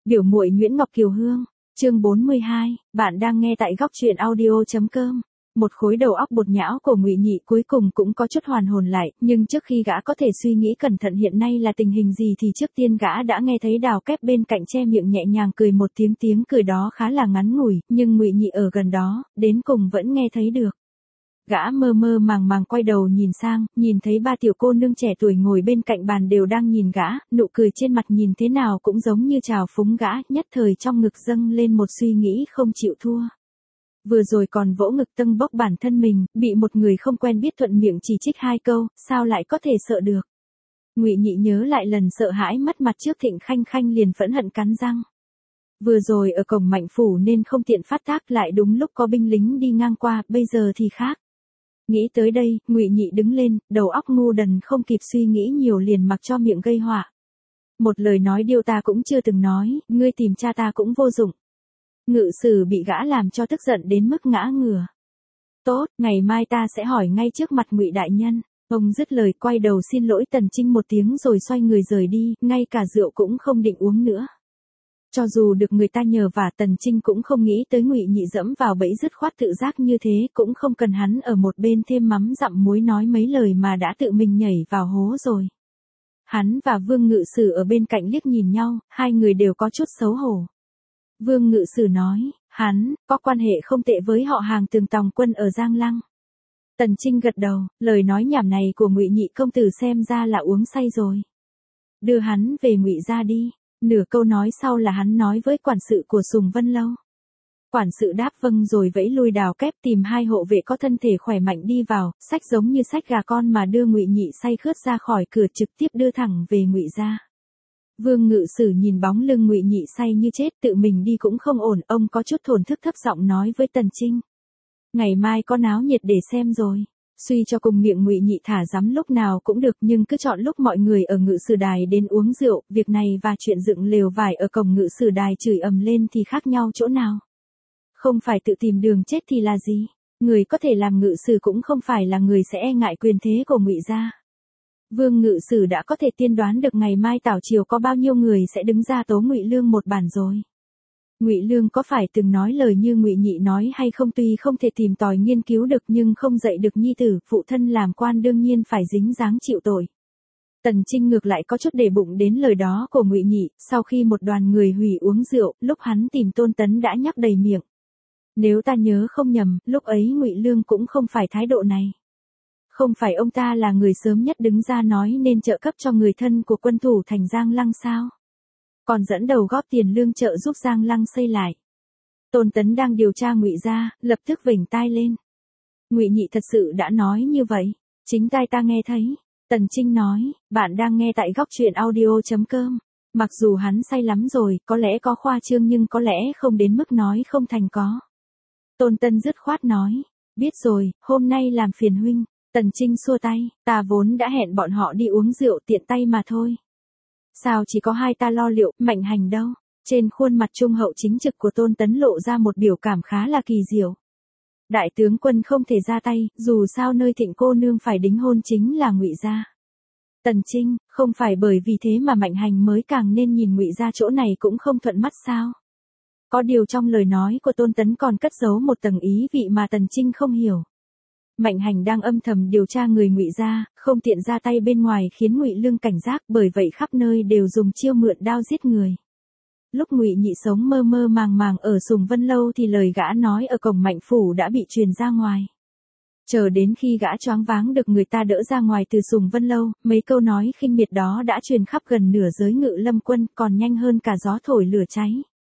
Biểu muội Nguyễn Ngọc Kiều Hương, chương 42, bạn đang nghe tại góc truyện audio.com. Một khối đầu óc bột nhão của Ngụy Nhị cuối cùng cũng có chút hoàn hồn lại, nhưng trước khi gã có thể suy nghĩ cẩn thận hiện nay là tình hình gì thì trước tiên gã đã nghe thấy Đào Kép bên cạnh che miệng nhẹ nhàng cười một tiếng, tiếng cười đó khá là ngắn ngủi, nhưng Ngụy Nhị ở gần đó, đến cùng vẫn nghe thấy được. Gã mơ mơ màng màng quay đầu nhìn sang, nhìn thấy ba tiểu cô nương trẻ tuổi ngồi bên cạnh bàn đều đang nhìn gã, nụ cười trên mặt nhìn thế nào cũng giống như trào phúng gã, nhất thời trong ngực dâng lên một suy nghĩ không chịu thua. Vừa rồi còn vỗ ngực tâng bốc bản thân mình, bị một người không quen biết thuận miệng chỉ trích hai câu, sao lại có thể sợ được. Ngụy Nhị nhớ lại lần sợ hãi mất mặt trước Thịnh Khanh Khanh liền phẫn hận cắn răng. Vừa rồi ở cổng Mạnh phủ nên không tiện phát tác, lại đúng lúc có binh lính đi ngang qua, bây giờ thì khác. Nghĩ tới đây, Ngụy Nhị đứng lên, đầu óc ngu đần không kịp suy nghĩ nhiều liền mặc cho miệng gây họa. Một lời nói điêu ta cũng chưa từng nói, ngươi tìm cha ta cũng vô dụng. Ngự sử bị gã làm cho tức giận đến mức ngã ngửa. Tốt, ngày mai ta sẽ hỏi ngay trước mặt Ngụy đại nhân. Ông dứt lời quay đầu xin lỗi Tần Trinh một tiếng rồi xoay người rời đi, ngay cả rượu cũng không định uống nữa. Cho dù được người ta nhờ vả, Tần Trinh cũng không nghĩ tới Ngụy Nhị dẫm vào bẫy dứt khoát tự giác như thế, cũng không cần hắn ở một bên thêm mắm dặm muối nói mấy lời mà đã tự mình nhảy vào hố rồi. Hắn và Vương Ngự Sử ở bên cạnh liếc nhìn nhau, hai người đều có chút xấu hổ. Vương Ngự Sử nói, hắn có quan hệ không tệ với họ hàng Tường Tòng Quân ở Giang Lăng. Tần Trinh gật đầu, lời nói nhảm này của Ngụy Nhị công tử xem ra là uống say rồi. Đưa hắn về Ngụy gia đi. Nửa câu nói sau là hắn nói với quản sự của Sùng Vân Lâu. Quản sự đáp vâng rồi vẫy lui Đào Kép tìm hai hộ vệ có thân thể khỏe mạnh đi vào, xách giống như xách gà con mà đưa Ngụy Nhị say khướt ra khỏi cửa, trực tiếp đưa thẳng về Ngụy gia. Vương Ngự Sử nhìn bóng lưng Ngụy Nhị say như chết, tự mình đi cũng không ổn, ông có chút thổn thức thấp giọng nói với Tần Trinh. Ngày mai có náo nhiệt để xem rồi. Suy cho cùng miệng Ngụy Nhị thả dắm lúc nào cũng được, nhưng cứ chọn lúc mọi người ở Ngự sử đài đến uống rượu, việc này và chuyện dựng lều vải ở cổng Ngự sử đài chửi ầm lên thì khác nhau chỗ nào. Không phải tự tìm đường chết thì là gì? Người có thể làm ngự sử cũng không phải là người sẽ e ngại quyền thế của Ngụy gia. Vương Ngự Sử đã có thể tiên đoán được ngày mai tảo triều có bao nhiêu người sẽ đứng ra tố Ngụy Lương một bản rồi. Ngụy Lương có phải từng nói lời như Ngụy Nhị nói hay không tuy không thể tìm tòi nghiên cứu được nhưng không dạy được nhi tử, phụ thân làm quan đương nhiên phải dính dáng chịu tội. Tần Trinh ngược lại có chút để bụng đến lời đó của Ngụy Nhị, sau khi một đoàn người hủy uống rượu, lúc hắn tìm Tôn Tấn đã nhắc đầy miệng. Nếu ta nhớ không nhầm, lúc ấy Ngụy Lương cũng không phải thái độ này. Không phải ông ta là người sớm nhất đứng ra nói nên trợ cấp cho người thân của quân thủ thành Giang Lăng sao? Còn dẫn đầu góp tiền lương trợ giúp Giang Lăng xây lại. Tôn Tấn đang điều tra Ngụy gia, lập tức vểnh tai lên. Ngụy Nhị thật sự đã nói như vậy, chính tai ta nghe thấy. Tần Trinh nói, bạn đang nghe tại góc truyện audio.com. Mặc dù hắn say lắm rồi, có lẽ có khoa trương nhưng có lẽ không đến mức nói không thành có. Tôn Tấn dứt khoát nói, biết rồi, hôm nay làm phiền huynh. Tần Trinh xua tay, ta vốn đã hẹn bọn họ đi uống rượu tiện tay mà thôi. Sao chỉ có hai ta lo liệu, Mạnh Hành đâu? Trên khuôn mặt trung hậu chính trực của Tôn Tấn lộ ra một biểu cảm khá là kỳ diệu. Đại tướng quân không thể ra tay, dù sao nơi Thịnh cô nương phải đính hôn chính là Ngụy gia. Tần Trinh, không phải bởi vì thế mà Mạnh Hành mới càng nên nhìn Ngụy gia chỗ này cũng không thuận mắt sao? Có điều trong lời nói của Tôn Tấn còn cất giấu một tầng ý vị mà Tần Trinh không hiểu. Mạnh Hành đang âm thầm điều tra người Ngụy gia, không tiện ra tay bên ngoài khiến Ngụy Lương cảnh giác, bởi vậy khắp nơi đều dùng chiêu mượn đao giết người. Lúc Ngụy Nhị sống mơ mơ màng màng ở Sùng Vân Lâu thì lời gã nói ở cổng Mạnh phủ đã bị truyền ra ngoài. Chờ đến khi gã choáng váng được người ta đỡ ra ngoài từ Sùng Vân Lâu, mấy câu nói khinh miệt đó đã truyền khắp gần nửa giới Ngự Lâm quân, còn nhanh hơn cả gió thổi lửa cháy.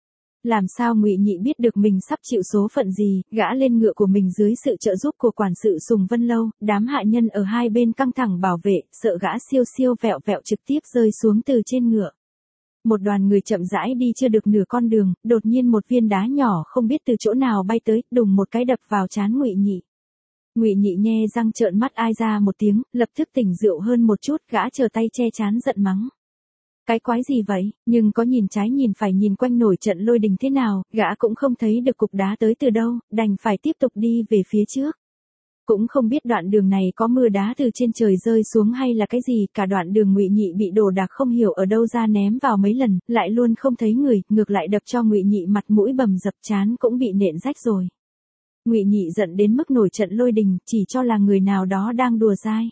Làm sao Ngụy Nhị biết được mình sắp chịu số phận gì, gã lên ngựa của mình dưới sự trợ giúp của quản sự Sùng Vân Lâu, đám hạ nhân ở hai bên căng thẳng bảo vệ, sợ gã siêu siêu vẹo vẹo trực tiếp rơi xuống từ trên ngựa. Một đoàn người chậm rãi đi chưa được nửa con đường, đột nhiên một viên đá nhỏ không biết từ chỗ nào bay tới, đùng một cái đập vào trán Ngụy Nhị. Ngụy Nhị nhe răng trợn mắt ai ra một tiếng, lập tức tỉnh rượu hơn một chút, gã trở tay che trán giận mắng. Cái quái gì vậy, nhưng có nhìn trái nhìn phải nhìn quanh nổi trận lôi đình thế nào, gã cũng không thấy được cục đá tới từ đâu, đành phải tiếp tục đi về phía trước. Cũng không biết đoạn đường này có mưa đá từ trên trời rơi xuống hay là cái gì, cả đoạn đường Ngụy Nhị bị đồ đạc không hiểu ở đâu ra ném vào mấy lần, lại luôn không thấy người, ngược lại đập cho Ngụy Nhị mặt mũi bầm dập, trán cũng bị nện rách rồi. Ngụy Nhị giận đến mức nổi trận lôi đình, chỉ cho là người nào đó đang đùa dai.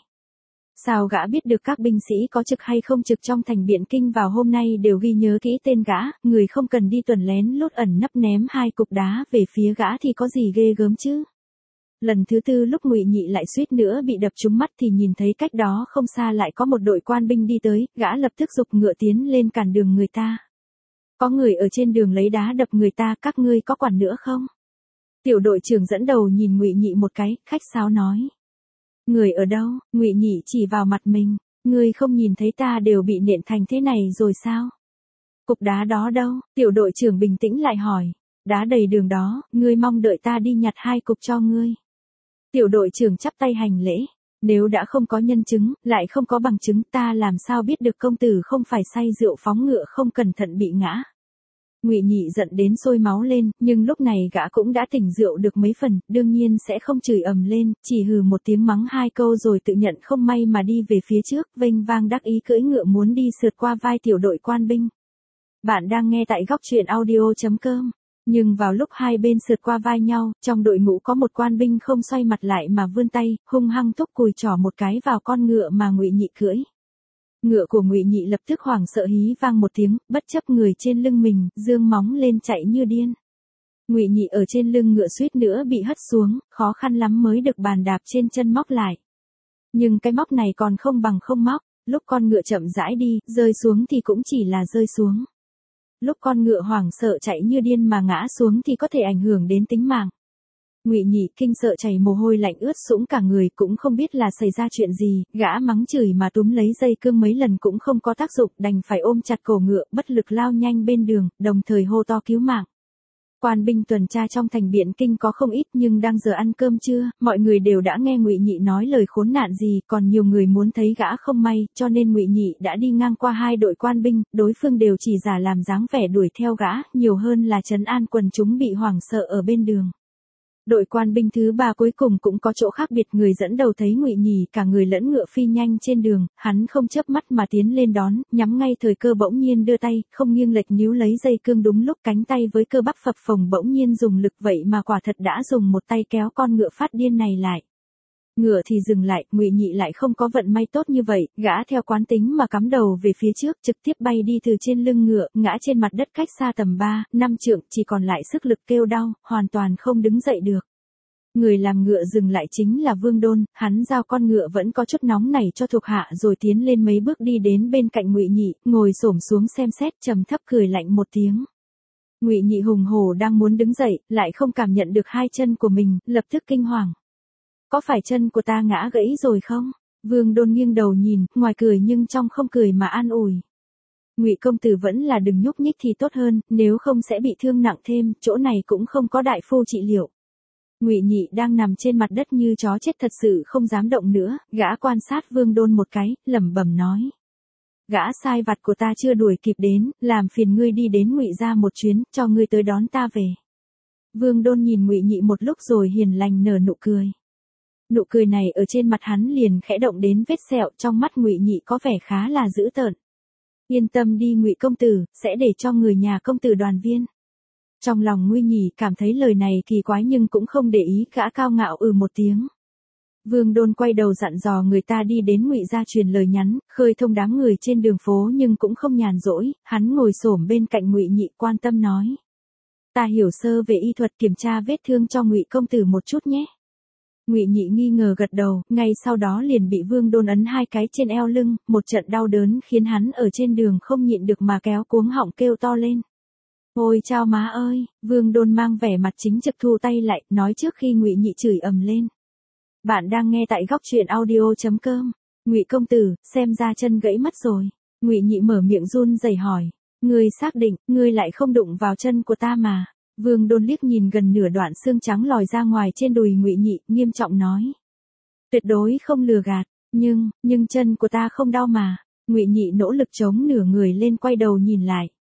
Sao gã biết được các binh sĩ có trực hay không trực trong thành Biện Kinh vào hôm nay đều ghi nhớ kỹ tên gã, người không cần đi tuần lén lút ẩn nấp ném 2 cục đá về phía gã thì có gì ghê gớm chứ. Lần thứ 4 lúc Ngụy Nhị lại suýt nữa bị đập trúng mắt thì nhìn thấy cách đó không xa lại có một đội quan binh đi tới, gã lập tức giục ngựa tiến lên cản đường người ta. Có người ở trên đường lấy đá đập người ta, các ngươi có quản nữa không? Tiểu đội trưởng dẫn đầu nhìn Ngụy Nhị một cái, khách sáo nói. Người ở đâu? Ngụy Nhị chỉ vào mặt mình, ngươi không nhìn thấy ta đều bị nện thành thế này rồi sao? Cục đá đó đâu? Tiểu đội trưởng bình tĩnh lại hỏi. Đá đầy đường đó, ngươi mong đợi ta đi nhặt 2 cục cho ngươi. Tiểu đội trưởng chắp tay hành lễ. Nếu đã không có nhân chứng, lại không có bằng chứng, ta làm sao biết được công tử không phải say rượu phóng ngựa không cẩn thận bị ngã. Ngụy Nhị giận đến sôi máu lên, nhưng lúc này gã cũng đã tỉnh rượu được mấy phần, đương nhiên sẽ không chửi ầm lên, chỉ hừ một tiếng mắng 2 câu rồi tự nhận không may mà đi về phía trước, vênh vang đắc ý cưỡi ngựa muốn đi sượt qua vai tiểu đội quan binh. Bạn đang nghe tại góc truyện audio.com. Nhưng vào lúc hai bên sượt qua vai nhau, trong đội ngũ có một quan binh không xoay mặt lại mà vươn tay, hung hăng thúc cùi trỏ một cái vào con ngựa mà Ngụy Nhị cưỡi. Ngựa của Ngụy Nhị lập tức hoảng sợ hí vang một tiếng, bất chấp người trên lưng mình, giương móng lên chạy như điên. Ngụy Nhị ở trên lưng ngựa suýt nữa bị hất xuống, khó khăn lắm mới được bàn đạp trên chân móc lại. Nhưng cái móc này còn không bằng không móc, lúc con ngựa chậm rãi đi, rơi xuống thì cũng chỉ là rơi xuống. Lúc con ngựa hoảng sợ chạy như điên mà ngã xuống thì có thể ảnh hưởng đến tính mạng. Ngụy Nhị kinh sợ chảy mồ hôi lạnh ướt sũng cả người, cũng không biết là xảy ra chuyện gì, gã mắng chửi mà túm lấy dây cương mấy lần cũng không có tác dụng, đành phải ôm chặt cổ ngựa, bất lực lao nhanh bên đường, đồng thời hô to cứu mạng. Quan binh tuần tra trong thành Biện Kinh có không ít, nhưng đang giờ ăn cơm trưa, mọi người đều đã nghe Ngụy Nhị nói lời khốn nạn gì, còn nhiều người muốn thấy gã không may, cho nên Ngụy Nhị đã đi ngang qua 2 đội quan binh, đối phương đều chỉ giả làm dáng vẻ đuổi theo gã, nhiều hơn là trấn an quần chúng bị hoảng sợ ở bên đường. Đội quan binh thứ 3 cuối cùng cũng có chỗ khác biệt, người dẫn đầu thấy Ngụy Nhị cả người lẫn ngựa phi nhanh trên đường, hắn không chớp mắt mà tiến lên đón, nhắm ngay thời cơ bỗng nhiên đưa tay, không nghiêng lệch níu lấy dây cương, đúng lúc cánh tay với cơ bắp phập phồng bỗng nhiên dùng lực, vậy mà quả thật đã dùng một tay kéo con ngựa phát điên này lại. Ngựa thì dừng lại, Ngụy Nhị lại không có vận may tốt như vậy, gã theo quán tính mà cắm đầu về phía trước, trực tiếp bay đi từ trên lưng ngựa, ngã trên mặt đất cách xa tầm 3-5 trượng, chỉ còn lại sức lực kêu đau, hoàn toàn không đứng dậy được. Người làm ngựa dừng lại chính là Vương Đôn, hắn giao con ngựa vẫn có chút nóng nảy cho thuộc hạ rồi tiến lên mấy bước đi đến bên cạnh Ngụy Nhị, ngồi xổm xuống xem xét, trầm thấp cười lạnh một tiếng. Ngụy Nhị hùng hổ đang muốn đứng dậy, lại không cảm nhận được 2 chân của mình, lập tức kinh hoàng. Có phải chân của ta ngã gãy rồi không? Vương Đôn nghiêng đầu nhìn, ngoài cười nhưng trong không cười mà an ủi. Ngụy công tử vẫn là đừng nhúc nhích thì tốt hơn, nếu không sẽ bị thương nặng thêm, chỗ này cũng không có đại phu trị liệu. Ngụy Nhị đang nằm trên mặt đất như chó chết thật sự không dám động nữa, gã quan sát Vương Đôn một cái, lẩm bẩm nói. Gã sai vặt của ta chưa đuổi kịp đến, làm phiền ngươi đi đến Ngụy gia một chuyến, cho ngươi tới đón ta về. Vương Đôn nhìn Ngụy Nhị một lúc rồi hiền lành nở nụ cười. Nụ cười này ở trên mặt hắn liền khẽ động đến vết sẹo, trong mắt Ngụy Nhị có vẻ khá là dữ tợn. Yên tâm đi Ngụy công tử, sẽ để cho người nhà công tử đoàn viên. Trong lòng Ngụy Nhị cảm thấy lời này kỳ quái nhưng cũng không để ý, gã cao ngạo một tiếng. Vương Đôn quay đầu dặn dò người ta đi đến Ngụy gia truyền lời nhắn, khơi thông đám người trên đường phố nhưng cũng không nhàn rỗi, hắn ngồi xổm bên cạnh Ngụy Nhị quan tâm nói. Ta hiểu sơ về y thuật, kiểm tra vết thương cho Ngụy công tử một chút nhé. Ngụy Nhị nghi ngờ gật đầu, ngay sau đó liền bị Vương Đôn ấn 2 cái trên eo lưng, một trận đau đớn khiến hắn ở trên đường không nhịn được mà kéo cuống họng kêu to lên. Ôi chao má ơi, Vương Đôn mang vẻ mặt chính trực thu tay lại, nói trước khi Ngụy Nhị chửi ầm lên. Bạn đang nghe tại góc truyện audio.com. Ngụy công tử, xem ra chân gãy mất rồi. Ngụy Nhị mở miệng run rẩy hỏi. Ngươi xác định, ngươi lại không đụng vào chân của ta mà. Vương Đôn liếc nhìn gần nửa đoạn xương trắng lòi ra ngoài trên đùi Ngụy Nhị, nghiêm trọng nói. Tuyệt đối không lừa gạt, nhưng chân của ta không đau mà. Ngụy Nhị nỗ lực chống nửa người lên quay đầu nhìn lại.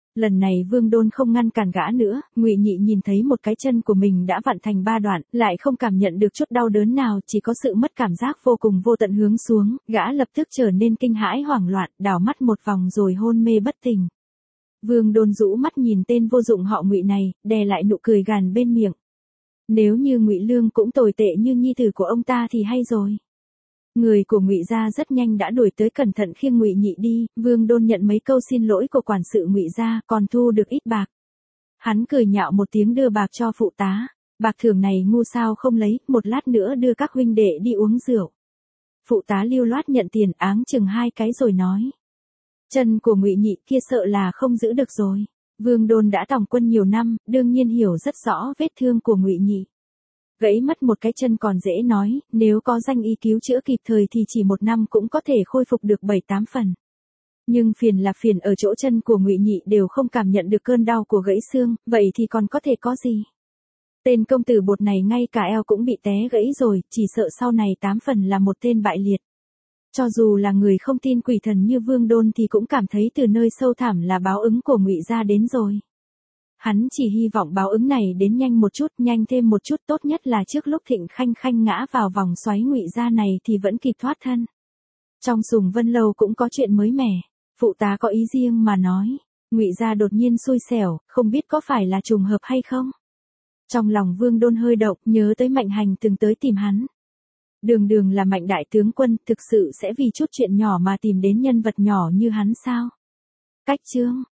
Lần này Vương Đôn không ngăn cản gã nữa, Ngụy Nhị nhìn thấy một cái chân của mình đã vặn thành 3 đoạn, lại không cảm nhận được chút đau đớn nào, chỉ có sự mất cảm giác vô cùng vô tận hướng xuống, gã lập tức trở nên kinh hãi hoảng loạn, đảo mắt một vòng rồi hôn mê bất tỉnh. Vương Đôn rũ mắt nhìn tên vô dụng họ Ngụy này, đè lại nụ cười gằn bên miệng. Nếu như Ngụy Lương cũng tồi tệ như nhi tử của ông ta thì hay rồi. Người của Ngụy gia rất nhanh đã đuổi tới cẩn thận khiêng Ngụy Nhị đi, Vương Đôn nhận mấy câu xin lỗi của quản sự Ngụy gia, còn thu được ít bạc. Hắn cười nhạo một tiếng đưa bạc cho phụ tá, bạc thưởng này ngu sao không lấy, một lát nữa đưa các huynh đệ đi uống rượu. Phụ tá lưu loát nhận tiền, áng chừng 2 cái rồi nói. Chân của Ngụy Nhị kia sợ là không giữ được rồi. Vương Đôn đã tòng quân nhiều năm, đương nhiên hiểu rất rõ vết thương của Ngụy Nhị. Gãy mất một cái chân còn dễ nói, nếu có danh y cứu chữa kịp thời thì chỉ 1 năm cũng có thể khôi phục được 7-8 phần. Nhưng phiền là phiền ở chỗ chân của Ngụy Nhị đều không cảm nhận được cơn đau của gãy xương, vậy thì còn có thể có gì? Tên công tử bột này ngay cả eo cũng bị té gãy rồi, chỉ sợ sau này 8 phần là một tên bại liệt. Cho dù là người không tin quỷ thần như Vương Đôn thì cũng cảm thấy từ nơi sâu thẳm là báo ứng của Ngụy gia đến rồi. Hắn chỉ hy vọng báo ứng này đến nhanh một chút, nhanh thêm một chút, tốt nhất là trước lúc Thịnh Khanh Khanh ngã vào vòng xoáy Ngụy gia này thì vẫn kịp thoát thân. Trong Sùng Vân Lâu cũng có chuyện mới mẻ, phụ tá có ý riêng mà nói, Ngụy gia đột nhiên xui xẻo, không biết có phải là trùng hợp hay không. Trong lòng Vương Đôn hơi động, nhớ tới Mạnh Hành từng tới tìm hắn. Đường là Mạnh đại tướng quân, thực sự sẽ vì chút chuyện nhỏ mà tìm đến nhân vật nhỏ như hắn sao? Cách chương